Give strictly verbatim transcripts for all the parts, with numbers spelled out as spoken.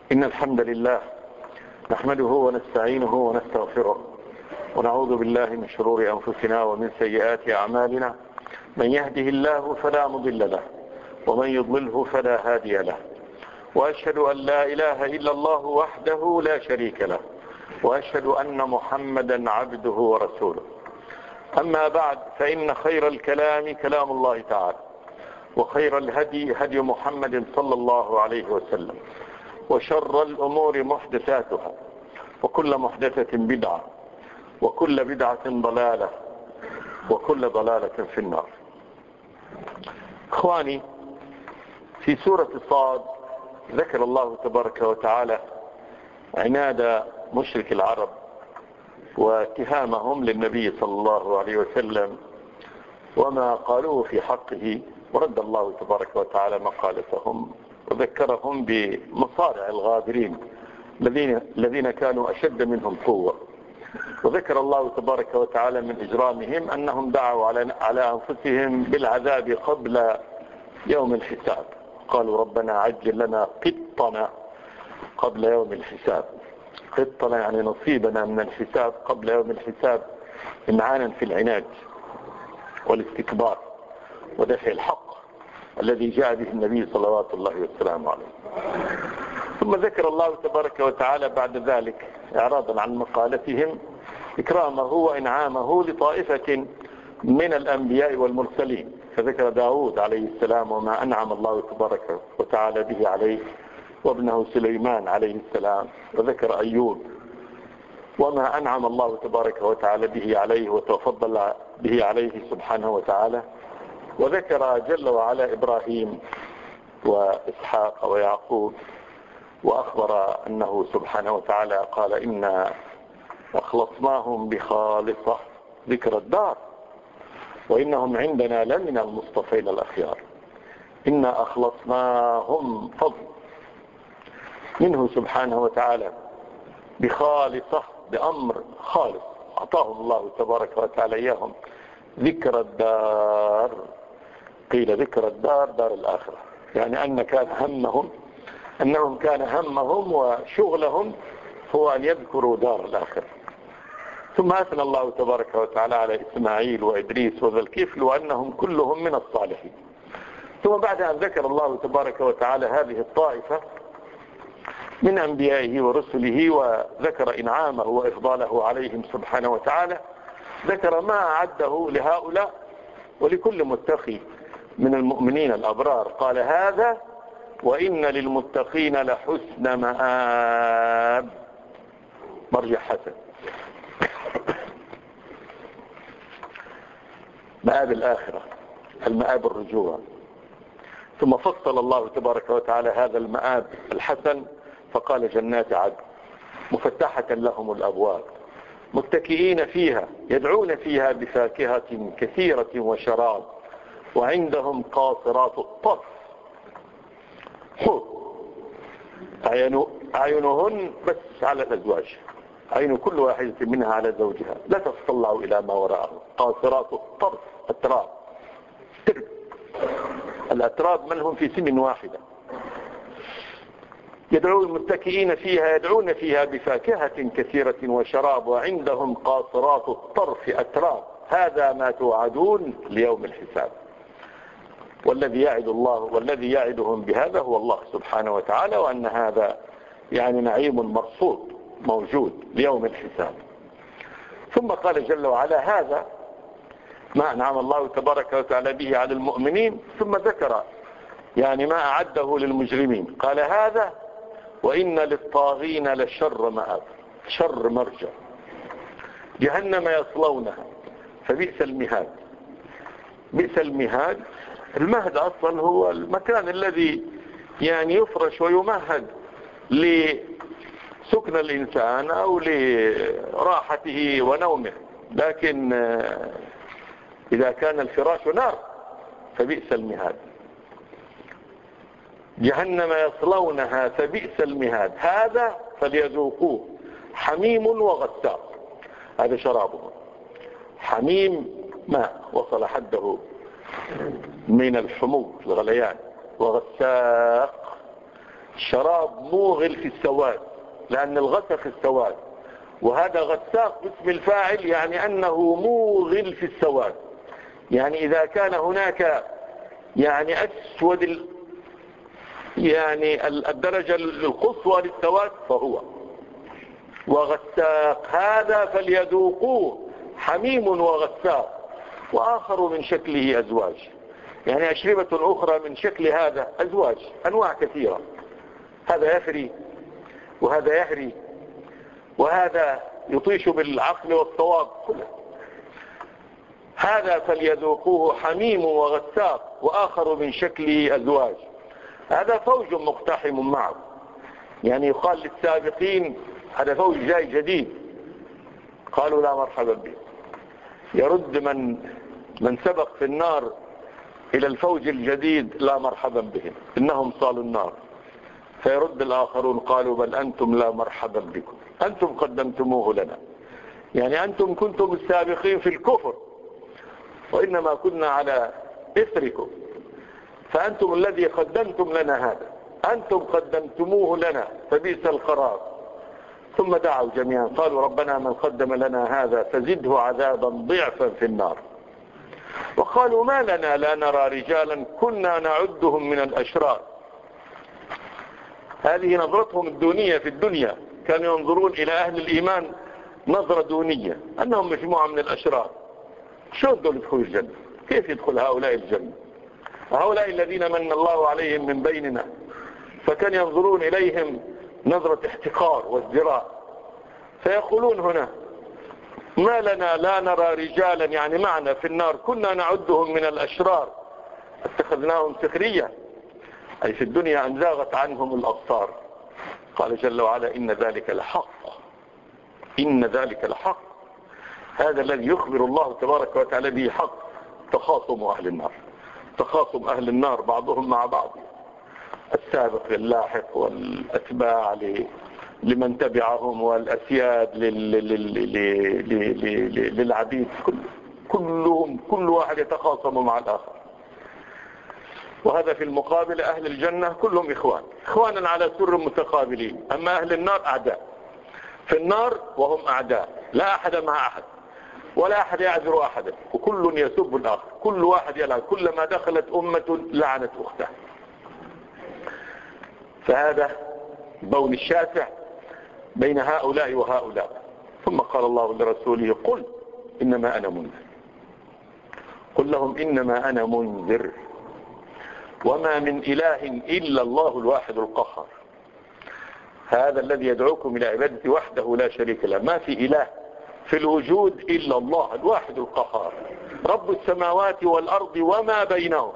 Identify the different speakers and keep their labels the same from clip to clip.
Speaker 1: إن الحمد لله نحمده ونستعينه ونستغفره ونعوذ بالله من شرور أنفسنا ومن سيئات أعمالنا. من يهده الله فلا مضل له ومن يضلله فلا هادي له، وأشهد أن لا إله إلا الله وحده لا شريك له، وأشهد أن محمدا عبده ورسوله. أما بعد، فإن خير الكلام كلام الله تعالى، وخير الهدي هدي محمد صلى الله عليه وسلم، وشر الأمور محدثاتها، وكل محدثة بدعة، وكل بدعة ضلالة، وكل ضلالة في النار. إخواني، في سورة صاد ذكر الله تبارك وتعالى عناد مشرك العرب واتهامهم للنبي صلى الله عليه وسلم وما قالوه في حقه، ورد الله تبارك وتعالى مقالتهم وذكرهم بمصارع الغابرين الذين الذين كانوا أشد منهم قوة. وذكر الله تبارك وتعالى من إجرامهم أنهم دعوا على على أنفسهم بالعذاب قبل يوم الحساب، قالوا ربنا عجل لنا قطنا قبل يوم الحساب. قطنا يعني نصيبنا من الحساب قبل يوم الحساب، امعانا في العناد والاستكبار ودفع الحق الذي جاء به النبي صلوات الله وسلامه عليه. ثم ذكر الله تبارك وتعالى بعد ذلك إعراضا عن مقالتهم إكرامه وإنعامه لطائفة من الأنبياء والمرسلين، فذكر داود عليه السلام وما أنعم الله تبارك وتعالى به عليه، وابنه سليمان عليه السلام، وذكر أيوب وما أنعم الله تبارك وتعالى به عليه وتفضل به عليه سبحانه وتعالى، وذكر جل وعلا إبراهيم وإسحاق ويعقوب، وأخبر أنه سبحانه وتعالى قال إنا أخلصناهم بخالصة ذكر الدار وإنهم عندنا لمن المصطفين الأخيار. إنا أخلصناهم فضل منه سبحانه وتعالى بخالصة، بأمر خالص أعطاهم الله تبارك وتعالى إياهم، ذكر الدار. قيل ذكر الدار دار الآخرة، يعني أن كان همهم أنهم كان همهم وشغلهم هو أن يذكروا دار الآخرة. ثم أثنى الله تبارك وتعالى على إسماعيل وإدريس وذا الكفل وأنهم كلهم من الصالحين. ثم بعد أن ذكر الله تبارك وتعالى هذه الطائفة من أنبيائه ورسله وذكر إنعامه وإفضاله عليهم سبحانه وتعالى، ذكر ما أعده لهؤلاء ولكل متقي من المؤمنين الأبرار. قال هذا وإن للمتقين لحسن مآب، مرجع حسن، مآب الآخرة، المآب الرجوع. ثم فصل الله تبارك وتعالى هذا المآب الحسن فقال جنات عدن مفتحة لهم الأبواب متكئين فيها يدعون فيها بفاكهة كثيرة وشراب وعندهم قاصرات الطرف حور أعينهن بس على الأزواج، عين كل واحدة منها على زوجها لا تتطلع إلى ما وراءه. قاصرات الطرف أتراب، ترب الأتراب من هم في سن واحدة، يدعون المتكئين فيها يدعون فيها بفاكهة كثيرة وشراب وعندهم قاصرات الطرف أتراب. هذا ما توعدون ليوم الحساب، والذي يعد الله والذي يعدهم بهذا هو الله سبحانه وتعالى، وأن هذا يعني نعيم مرصود موجود ليوم الحساب. ثم قال جل وعلا هذا ما أنعم الله تبارك وتعالى به على المؤمنين، ثم ذكر يعني ما أعده للمجرمين. قال هذا وإن للطاغين لشر مآب، شر مرجع، جهنم يصلونها فبئس المهاد. بئس المهاد، المهد أصلا هو المكان الذي يعني يفرش ويمهد لسكن الإنسان أو لراحته ونومه، لكن إذا كان الفراش نار فبئس المهاد. جهنم يصلونها فبئس المهاد، هذا فليذوقوه حميم وغساق، هذا شرابه. حميم ماء وصل حده من الحموم الغليان، وغساق شراب موغل في السواد، لأن الغسق السواد، وهذا غساق باسم الفاعل، يعني أنه موغل في السواد. يعني إذا كان هناك يعني أسود ال... يعني الدرجة القصوى للسواد فهو. وغساق هذا فليذوقوه حميم وغساق، وآخر من شكله أزواج. يعني أشربة أخرى من شكل هذا أزواج، أنواع كثيرة. هذا يفري وهذا يهري وهذا يطيش بالعقل والصواب كله. هذا فليذوقوه حميم وغساق وآخر من شكله أزواج. هذا فوج مقتحم معه، يعني يقال للسابقين هذا فوج جاي جديد، قالوا لا مرحبا به. يرد من من سبق في النار إلى الفوج الجديد لا مرحبا بهم إنهم صالوا النار. فيرد الآخرون قالوا بل أنتم لا مرحبا بكم، أنتم قدمتموه لنا. يعني أنتم كنتم السابقين في الكفر وإنما كنا على إثركم، فأنتم الذي قدمتم لنا هذا، أنتم قدمتموه لنا فبئس القرار. ثم دعوا جميعا قالوا ربنا من قدم لنا هذا فزده عذابا ضعفا في النار. وقالوا ما لنا لا نرى رجالا كنا نعدهم من الأشرار. هذه نظرتهم الدونية في الدنيا، كانوا ينظرون إلى أهل الإيمان نظرة دونية، أنهم مجموعة من الأشرار. شو دول يدخلوا الجنة؟ كيف يدخل هؤلاء الجنة؟ هؤلاء الذين من الله عليهم من بيننا، فكان ينظرون إليهم نظرة احتقار وازدراء. فيقولون هنا ما لنا لا نرى رجالا، يعني معنا في النار كنا نعدهم من الأشرار اتخذناهم سخرية، أي في الدنيا أن زاغت عنهم الأبصار. قال جل وعلا إن ذلك لحق، إن ذلك لحق. هذا الذي يخبر الله تبارك وتعالى به حق. تخاصم أهل النار، تخاصم أهل النار بعضهم مع بعض، السابق اللاحق والأتباع لمن تبعهم والأسياد للعبيد، كلهم كل واحد يتخاصم مع الآخر. وهذا في المقابل أهل الجنة كلهم إخوان، إخوانا على سر متقابلين. أما أهل النار أعداء في النار، وهم أعداء، لا أحد مع أحد ولا أحد يعذر أحدا، وكل يسب الآخر، كل واحد يلعن، كلما دخلت أمة لعنت أختها. فهذا بون الشاسع بين هؤلاء وهؤلاء. ثم قال الله لرسوله قل إنما أنا منذر، قل لهم إنما أنا منذر وما من إله إلا الله الواحد القهار. هذا الذي يدعوكم إلى عبادته وحده لا شريك له. ما في إله في الوجود إلا الله الواحد القهار، رب السماوات والأرض وما بينهم.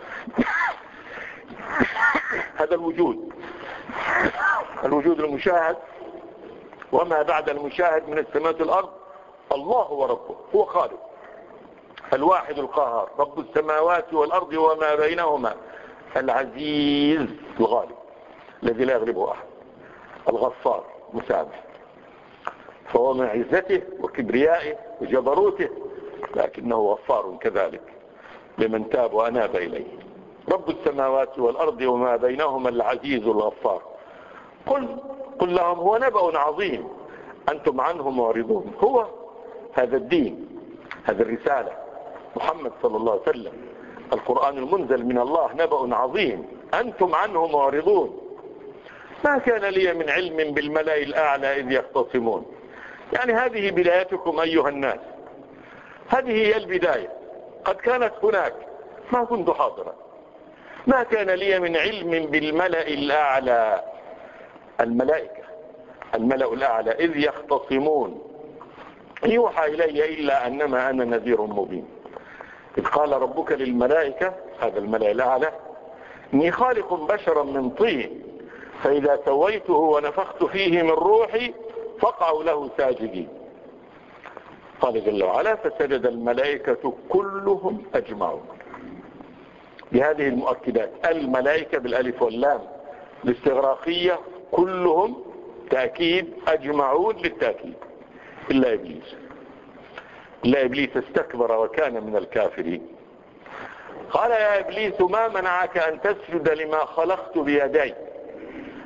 Speaker 1: هذا الوجود، الوجود المشاهد وما بعد المشاهد من السماوات والأرض، الله هو ربه، هو خالق الواحد القهار، رب السماوات والأرض وما بينهما، العزيز الغالب الذي لا يغلبه أحد، الغفار مسامح. فهو من عزته وكبريائه وجبروته، لكنه غفار كذلك لمن تاب وأناب إليه. رب السماوات والأرض وما بينهما العزيز الغفار. قل قل لهم هو نبأ عظيم أنتم عنه معرضون. هو هذا الدين، هذه الرسالة، محمد صلى الله عليه وسلم، القرآن المنزل من الله، نبأ عظيم أنتم عنه معرضون. ما كان لي من علم بالملأ الأعلى إذ يختصمون. يعني هذه بدايتكم أيها الناس، هذه هي البداية. قد كانت هناك، ما كنت حاضرا. ما كان لي من علم بالملأ الأعلى، الملائكة، الملأ الأعلى، إذ يختصمون يوحى إلي إلا أنما أنا نذير مبين. إذ قال ربك للملائكة، هذا الملأ الأعلى، إني خالق بشرا من طين فإذا سويته ونفخت فيه من روحي فقعوا له ساجدين. قال جل وعلا فسجد الملائكة كلهم أجمعون. بهذه المؤكدات، الملائكة بالألف واللام الاستغراقية، كلهم تأكيد، أجمعون للتأكيد، إلا إبليس. إلا إبليس استكبر وكان من الكافرين. قال يا إبليس ما منعك أن تسجد لما خلقت بيدي.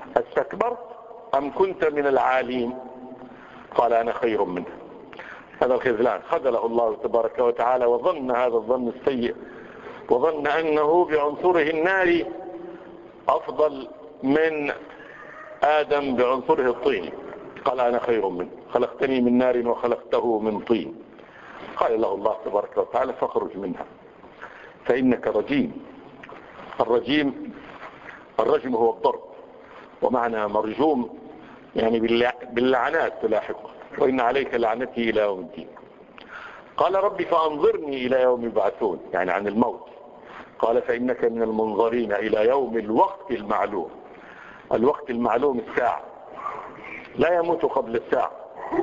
Speaker 1: استكبرت أم كنت من العالين؟ قال أنا خير منه. هذا الخذلان خذله الله تبارك وتعالى، وظن هذا الظن السيء، وظن أنه بعنصره الناري أفضل من آدم بعنصره الطين. قال أنا خير منه، خلقتني من نار وخلقته من طين. قال له الله تبارك وتعالى فاخرج منها فإنك رجيم. الرجيم الرجم هو الضرب، ومعنى مرجوم يعني باللعنات تلاحقه، وإن عليك لعنتي إلى يوم الدين. قال ربي فأنظرني إلى يوم يبعثون، يعني عن الموت. قال فإنك من المنظرين إلى يوم الوقت المعلوم. الوقت المعلوم الساعة، لا يموت قبل الساعة،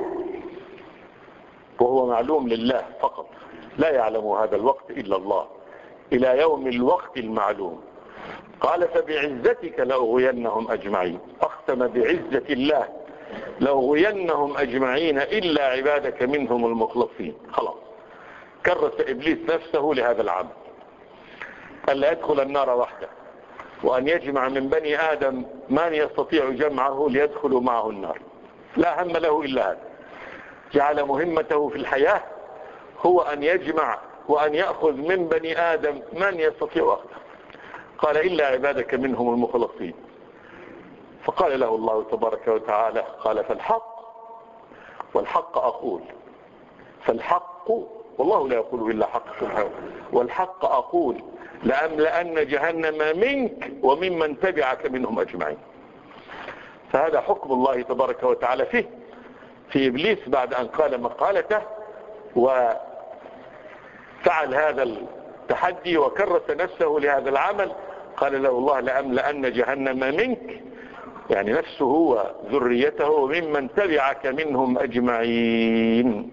Speaker 1: وهو معلوم لله فقط، لا يعلم هذا الوقت إلا الله. إلى يوم الوقت المعلوم. قال فبعزتك لأغوينهم أجمعين. أقسم بعزة الله لأغوينهم أجمعين إلا عبادك منهم المخلصين. خلاص كرس إبليس نفسه لهذا العمل، ألا يدخل النار وحده، وأن يجمع من بني آدم من يستطيع جمعه ليدخلوا معه النار. لا هم له إلا هذا. جعل مهمته في الحياة هو أن يجمع وأن يأخذ من بني آدم من يستطيع أخذه. قال إلا عبادك منهم المخلصين. فقال له الله تبارك وتعالى قال فالحق، والحق أقول، فالحق والله لا يقول إلا حق سبحانه، والحق أقول لأملأن جهنم منك وممن تبعك منهم أجمعين. فهذا حكم الله تبارك وتعالى فيه في إبليس بعد أن قال مقالته وفعل هذا التحدي وكرس نفسه لهذا العمل. قال له الله لأملأن جهنم منك، يعني نفسه وذريته وممن تبعك منهم أجمعين.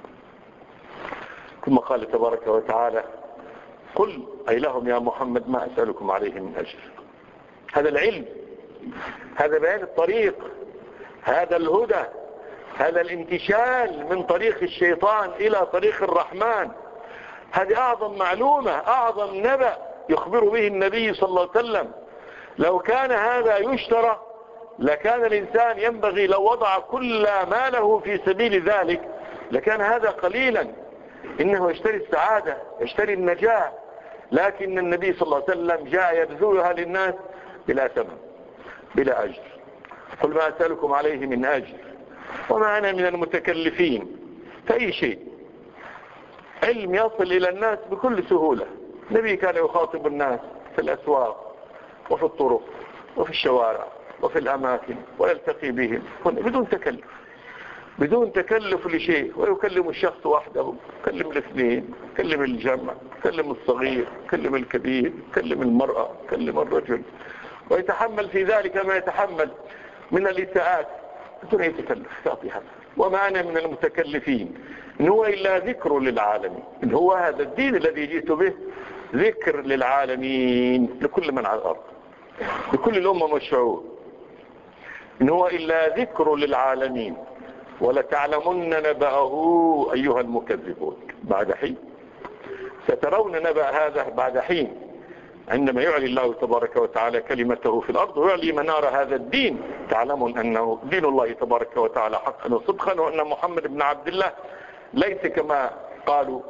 Speaker 1: ثم قال تبارك وتعالى قل أي لهم يا محمد ما أسألكم عليه من أجر. هذا العلم، هذا بيان الطريق، هذا الهدى، هذا الانتشال من طريق الشيطان إلى طريق الرحمن. هذه أعظم معلومة، أعظم نبأ يخبر به النبي صلى الله عليه وسلم. لو كان هذا يشترى لكان الإنسان ينبغي لو وضع كل ماله في سبيل ذلك لكان هذا قليلا. إنه يشتري السعادة، يشتري النجاة، لكن النبي صلى الله عليه وسلم جاء يبذلها للناس بلا ثمن بلا أجر. قل ما أسألكم عليه من أجر وما أنا من المتكلفين فأي شيء. علم يصل إلى الناس بكل سهولة. النبي كان يخاطب الناس في الأسواق وفي الطرق وفي الشوارع وفي الأماكن ويلتقي بهم بدون تكلف، بدون تكلف لشيء، ويكلم الشخص وحده، يكلم الاثنين، يكلم الجمع، يكلم الصغير، يكلم الكبير، يكلم المرأة، يكلم الرجل، ويتحمل في ذلك ما يتحمل من الإساءات بدون أي تكلف. يعطي هذا وما أنا من المتكلفين إن هو إلا ذكر للعالمين. إن هو هذا الدين الذي جئت به ذكر للعالمين، لكل من على الأرض، لكل الأمم والشعوب. إن هو إلا ذكر للعالمين ولتعلمن نبأه أيها المكذبون بعد حين. سترون نبأ هذا بعد حين، عندما يعلي الله تبارك وتعالى كلمته في الأرض ويعلي منار هذا الدين. تعلمون أنه دين الله تبارك وتعالى حقا وصدقا، وأن محمد بن عبد الله ليس كما قالوا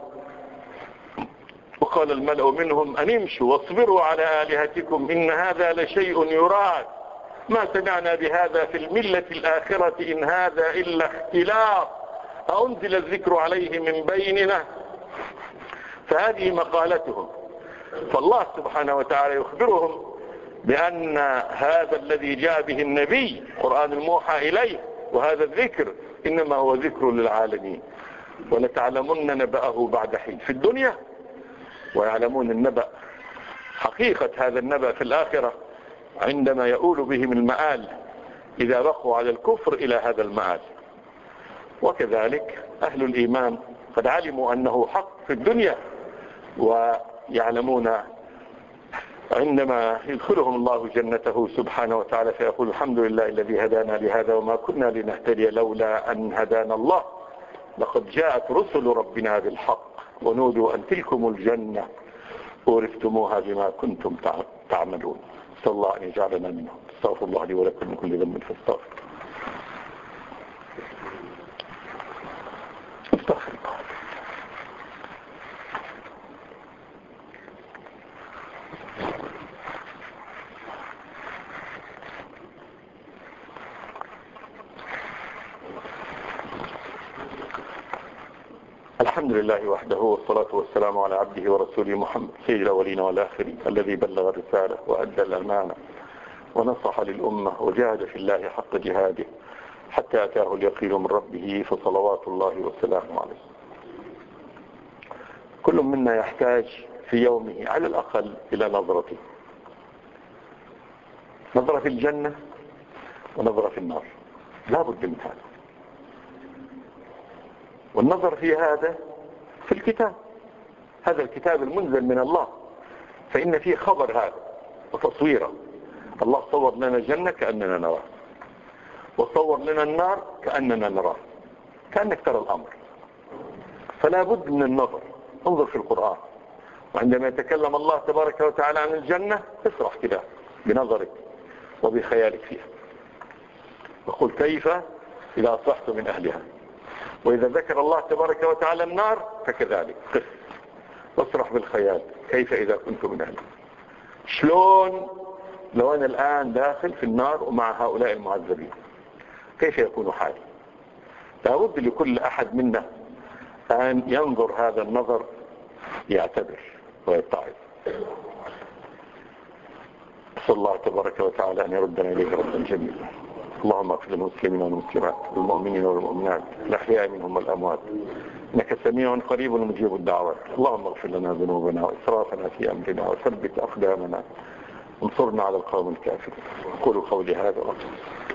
Speaker 1: وقال الملأ منهم أن امشوا واصبروا على آلهتكم إن هذا لشيء يراد ما سمعنا بهذا في الملة الآخرة إن هذا إلا اختلاف أنزل الذكر عليه من بيننا. فهذه مقالتهم. فالله سبحانه وتعالى يخبرهم بأن هذا الذي جاء به النبي قرآن الموحى إليه وهذا الذكر إنما هو ذكر للعالمين. ولتعلمن نبأه بعد حين في الدنيا، ويعلمون النبأ حقيقة هذا النبأ في الآخرة عندما يؤول بهم المآل إذا بقوا على الكفر إلى هذا المآل. وكذلك أهل الإيمان قد علموا أنه حق في الدنيا، ويعلمون عندما يدخلهم الله جنته سبحانه وتعالى فيقول الحمد لله الذي هدانا لهذا وما كنا لنهتدي لولا أن هدانا الله لقد جاءت رسل ربنا بالحق ونودوا أن تلكم الجنة ورثتموها بما كنتم تعملون. نسأل الله أن يجعلنا منهم. استغفر الله لي ولكم من كل ذنب فاستغفر. استغفر الله. الحمد لله وحده، والصلاة والسلام على عبده ورسوله محمد سيد الأولين والآخرين، الذي بلغ الرسالة وأدى الأمانة ونصح للأمة وجاهد في الله حق جهاده حتى أتاه اليقين من ربه، فصلوات الله وسلامه عليه. كل منا يحتاج في يومه على الأقل إلى نظرته، نظرة في الجنة ونظرة في النار، لا بد من هذا. والنظر في هذا في الكتاب، هذا الكتاب المنزل من الله، فإن فيه خبر هذا وتصويره. الله صور لنا الجنة كأننا نراه، وصور لنا النار كأننا نراه، كأنك ترى الأمر. فلا بد من النظر. انظر في القرآن، وعندما يتكلم الله تبارك وتعالى عن الجنة اسرح كده بنظرك وبخيالك فيها، وقل كيف إذا أصبحت من أهلها. وإذا ذكر الله تبارك وتعالى النار فكذلك قف واسرح بالخيال، كيف إذا كنت من أهلها. شلون لو أنا الآن داخل في النار ومع هؤلاء المعذبين، كيف يكون حالي؟ لابد لكل أحد منا أن ينظر هذا النظر، يعتبر ويتعظ. أسأل الله تبارك وتعالى أن يردنا إليه ردا جميلا. اللهم اغفر للمسلمين والمسلمات والمؤمنين والمؤمنات الأحياء منهم والأموات، إنك سميع قريب مجيب الدعوات. اللهم اغفر لنا ذنوبنا وإسرافنا في أمرنا وثبت أقدامنا وانصرنا على القوم الكافرين. أقول قولي هذا وأقول